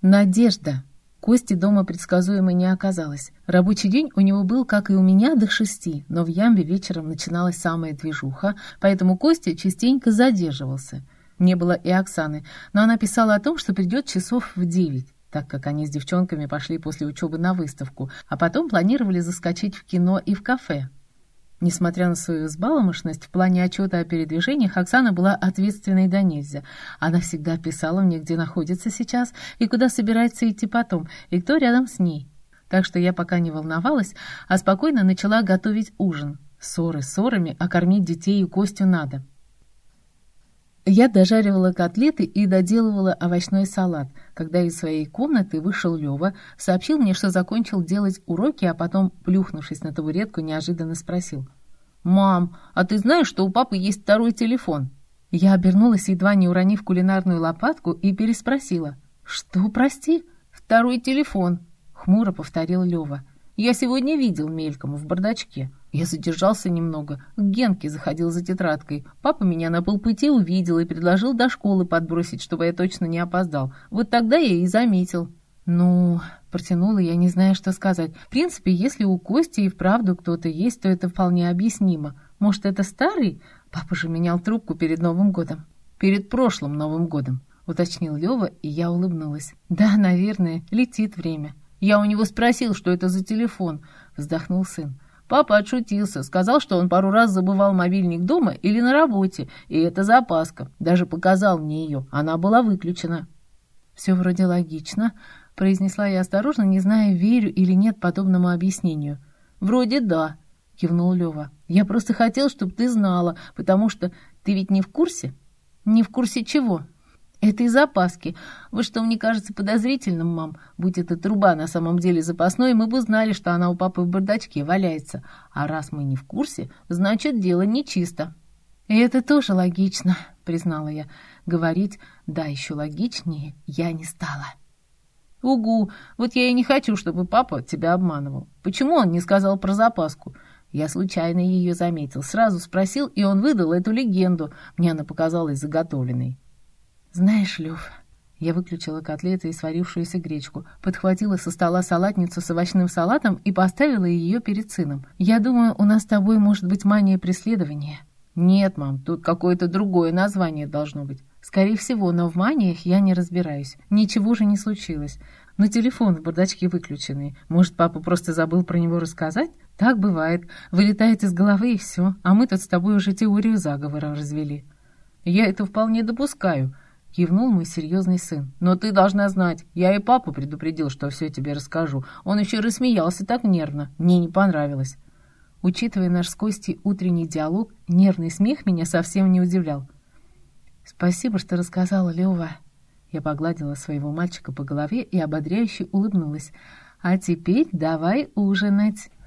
Надежда. Кости дома предсказуемо не оказалось. Рабочий день у него был, как и у меня, до 6, но в Ямбе вечером начиналась самая движуха, поэтому Костя частенько задерживался. Не было и Оксаны, но она писала о том, что придет часов в 9, так как они с девчонками пошли после учебы на выставку, а потом планировали заскочить в кино и в кафе. Несмотря на свою взбаломошность, в плане отчета о передвижениях Оксана была ответственной до нельзя. Она всегда писала мне, где находится сейчас и куда собирается идти потом, и кто рядом с ней. Так что я пока не волновалась, а спокойно начала готовить ужин. Ссоры ссорами, а кормить детей и Костю надо. Я дожаривала котлеты и доделывала овощной салат, когда из своей комнаты вышел Лёва, сообщил мне, что закончил делать уроки, а потом, плюхнувшись на табуретку, неожиданно спросил: «Мам, а ты знаешь, что у папы есть второй телефон?» Я обернулась, едва не уронив кулинарную лопатку, и переспросила: «Что, прости?» «Второй телефон», — хмуро повторил Лёва. «Я сегодня видел мельком в бардачке. Я задержался немного, к Генке заходил за тетрадкой. Папа меня на полпути увидел и предложил до школы подбросить, чтобы я точно не опоздал. Вот тогда я и заметил». «Ну...» — протянула я, не зная, что сказать. «В принципе, если у Кости и вправду кто-то есть, то это вполне объяснимо. Может, это старый? Папа же менял трубку перед Новым годом». «Перед прошлым Новым годом», — уточнил Лёва, и я улыбнулась. «Да, наверное, летит время». «Я у него спросил, что это за телефон», — вздохнул сын. «Папа отшутился, сказал, что он пару раз забывал мобильник дома или на работе, и это запаска. Даже показал мне ее, она была выключена». «Все вроде логично», — произнесла я осторожно, не зная, верю или нет подобному объяснению. «Вроде да», — кивнул Лёва. «Я просто хотел, чтобы ты знала, потому что ты ведь не в курсе?» «Не в курсе чего?» «Это из запаски. Вот что мне кажется подозрительным, мам. Будь эта труба на самом деле запасной, мы бы знали, что она у папы в бардачке валяется. А раз мы не в курсе, значит, дело нечисто». «И это тоже логично», — признала я. Говорить «да, еще логичнее» я не стала. «Угу, вот я и не хочу, чтобы папа тебя обманывал. Почему он не сказал про запаску?» Я случайно ее заметил, сразу спросил, и он выдал эту легенду. Мне она показалась заготовленной. «Знаешь, Лёв...» Я выключила котлеты и сварившуюся гречку, подхватила со стола салатницу с овощным салатом и поставила ее перед сыном. «Я думаю, у нас с тобой может быть мания преследования». «Нет, мам, тут какое-то другое название должно быть». «Скорее всего, но в маниях я не разбираюсь. Ничего же не случилось. Но телефон в бардачке выключенный. Может, папа просто забыл про него рассказать? Так бывает. Вылетает из головы и все. А мы тут с тобой уже теорию заговора развели». «Я это вполне допускаю», — кивнул мой серьезный сын. «Но ты должна знать, я и папу предупредил, что все тебе расскажу. Он еще рассмеялся так нервно. Мне не понравилось». Учитывая наш с Костей утренний диалог, нервный смех меня совсем не удивлял. «Спасибо, что рассказала, Лёва». Я погладила своего мальчика по голове и ободряюще улыбнулась. «А теперь давай ужинать».